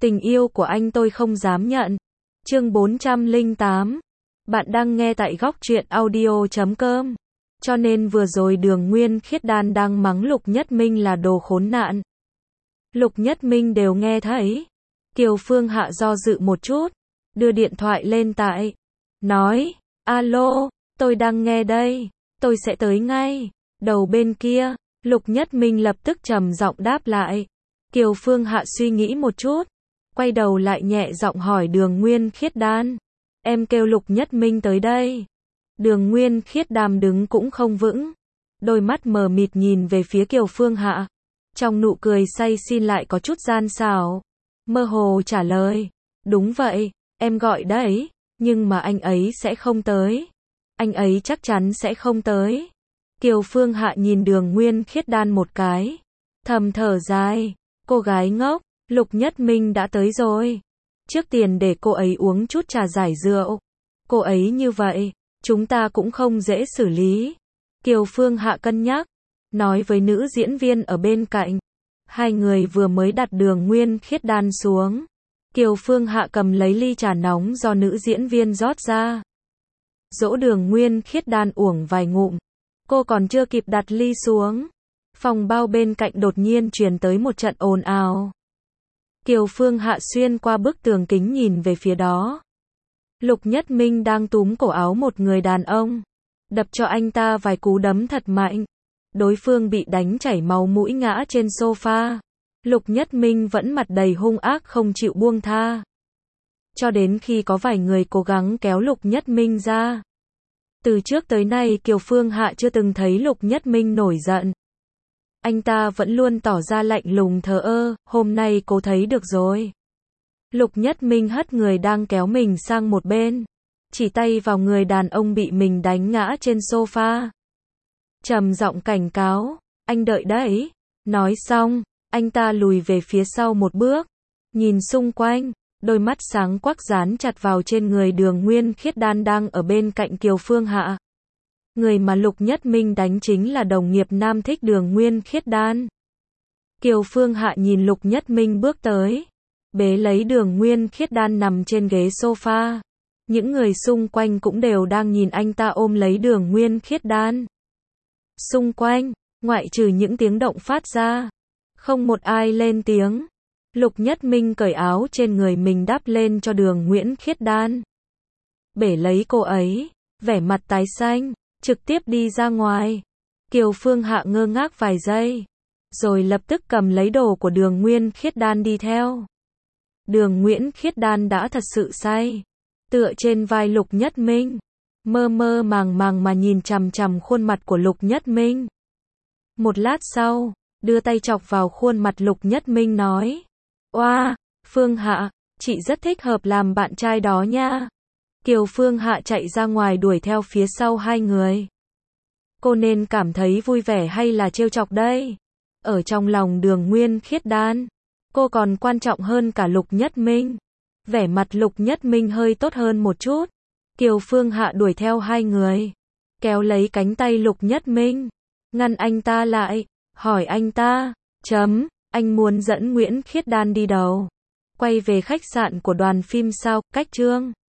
Tình yêu của anh tôi không dám nhận. Chương 408. Bạn đang nghe tại góc truyện audio.com. Cho nên vừa rồi Đường Nguyên Khiết Đan đang mắng Lục Nhất Minh là đồ khốn nạn. Lục Nhất Minh đều nghe thấy. Kiều Phương Hạ do dự một chút, đưa điện thoại lên tại. Nói, alo, tôi đang nghe đây, tôi sẽ tới ngay. Đầu bên kia, Lục Nhất Minh lập tức trầm giọng đáp lại. Kiều Phương Hạ suy nghĩ một chút, quay đầu lại nhẹ giọng hỏi Đường Nguyên Khiết Đan. Em kêu Lục Nhất Minh tới đây. Đường Nguyên Khiết Đan đứng cũng không vững, đôi mắt mờ mịt nhìn về phía Kiều Phương Hạ. Trong nụ cười say xin lại có chút gian xảo, mơ hồ trả lời. Đúng vậy, em gọi đấy, nhưng mà anh ấy sẽ không tới. Anh ấy chắc chắn sẽ không tới. Kiều Phương Hạ nhìn Đường Nguyên Khiết Đan một cái, thầm thở dài. Cô gái ngốc, Lục Nhất Minh đã tới rồi. Trước tiền để cô ấy uống chút trà giải rượu. Cô ấy như vậy, chúng ta cũng không dễ xử lý. Kiều Phương Hạ cân nhắc, nói với nữ diễn viên ở bên cạnh. Hai người vừa mới đặt Đường Nguyên Khiết Đan xuống. Kiều Phương Hạ cầm lấy ly trà nóng do nữ diễn viên rót ra. Dỗ Đường Nguyên Khiết Đan uống vài ngụm. Cô còn chưa kịp đặt ly xuống, phòng bao bên cạnh đột nhiên truyền tới một trận ồn ào. Kiều Phương Hạ xuyên qua bức tường kính nhìn về phía đó. Lục Nhất Minh đang túm cổ áo một người đàn ông, đập cho anh ta vài cú đấm thật mạnh. Đối phương bị đánh chảy máu mũi ngã trên sofa. Lục Nhất Minh vẫn mặt đầy hung ác không chịu buông tha. Cho đến khi có vài người cố gắng kéo Lục Nhất Minh ra. Từ trước tới nay Kiều Phương Hạ chưa từng thấy Lục Nhất Minh nổi giận. Anh ta vẫn luôn tỏ ra lạnh lùng thờ ơ, hôm nay cô thấy được rồi. Lục Nhất Minh hất người đang kéo mình sang một bên, chỉ tay vào người đàn ông bị mình đánh ngã trên sofa. Trầm giọng cảnh cáo, anh đợi đấy. Nói xong, anh ta lùi về phía sau một bước, nhìn xung quanh, đôi mắt sáng quắc dán chặt vào trên người Đường Nguyên Khiết Đan đang ở bên cạnh Kiều Phương Hạ. Người mà Lục Nhất Minh đánh chính là đồng nghiệp nam thích Đường Nguyên Khiết Đan. Kiều Phương Hạ nhìn Lục Nhất Minh bước tới, bế lấy Đường Nguyên Khiết Đan nằm trên ghế sofa. Những người xung quanh cũng đều đang nhìn anh ta ôm lấy Đường Nguyên Khiết Đan. Xung quanh, ngoại trừ những tiếng động phát ra, không một ai lên tiếng. Lục Nhất Minh cởi áo trên người mình đắp lên cho Đường Nguyễn Khiết Đan. Bể lấy cô ấy, vẻ mặt tái xanh, trực tiếp đi ra ngoài. Kiều Phương Hạ ngơ ngác vài giây, rồi lập tức cầm lấy đồ của Đường Nguyên Khiết Đan đi theo. Đường Nguyễn Khiết Đan đã thật sự say, tựa trên vai Lục Nhất Minh, mơ mơ màng màng mà nhìn chằm chằm khuôn mặt của Lục Nhất Minh. Một lát sau, đưa tay chọc vào khuôn mặt Lục Nhất Minh nói. Oa, Phương Hạ, chị rất thích hợp làm bạn trai đó nha. Kiều Phương Hạ chạy ra ngoài đuổi theo phía sau hai người. Cô nên cảm thấy vui vẻ hay là trêu chọc đây? Ở trong lòng Đường Nguyên Khiết Đan, cô còn quan trọng hơn cả Lục Nhất Minh. Vẻ mặt Lục Nhất Minh hơi tốt hơn một chút. Kiều Phương Hạ đuổi theo hai người, kéo lấy cánh tay Lục Nhất Minh, ngăn anh ta lại, hỏi anh ta, anh muốn dẫn Nguyễn Khiết Đan đi đâu? Quay về khách sạn của đoàn phim sao? Cách chương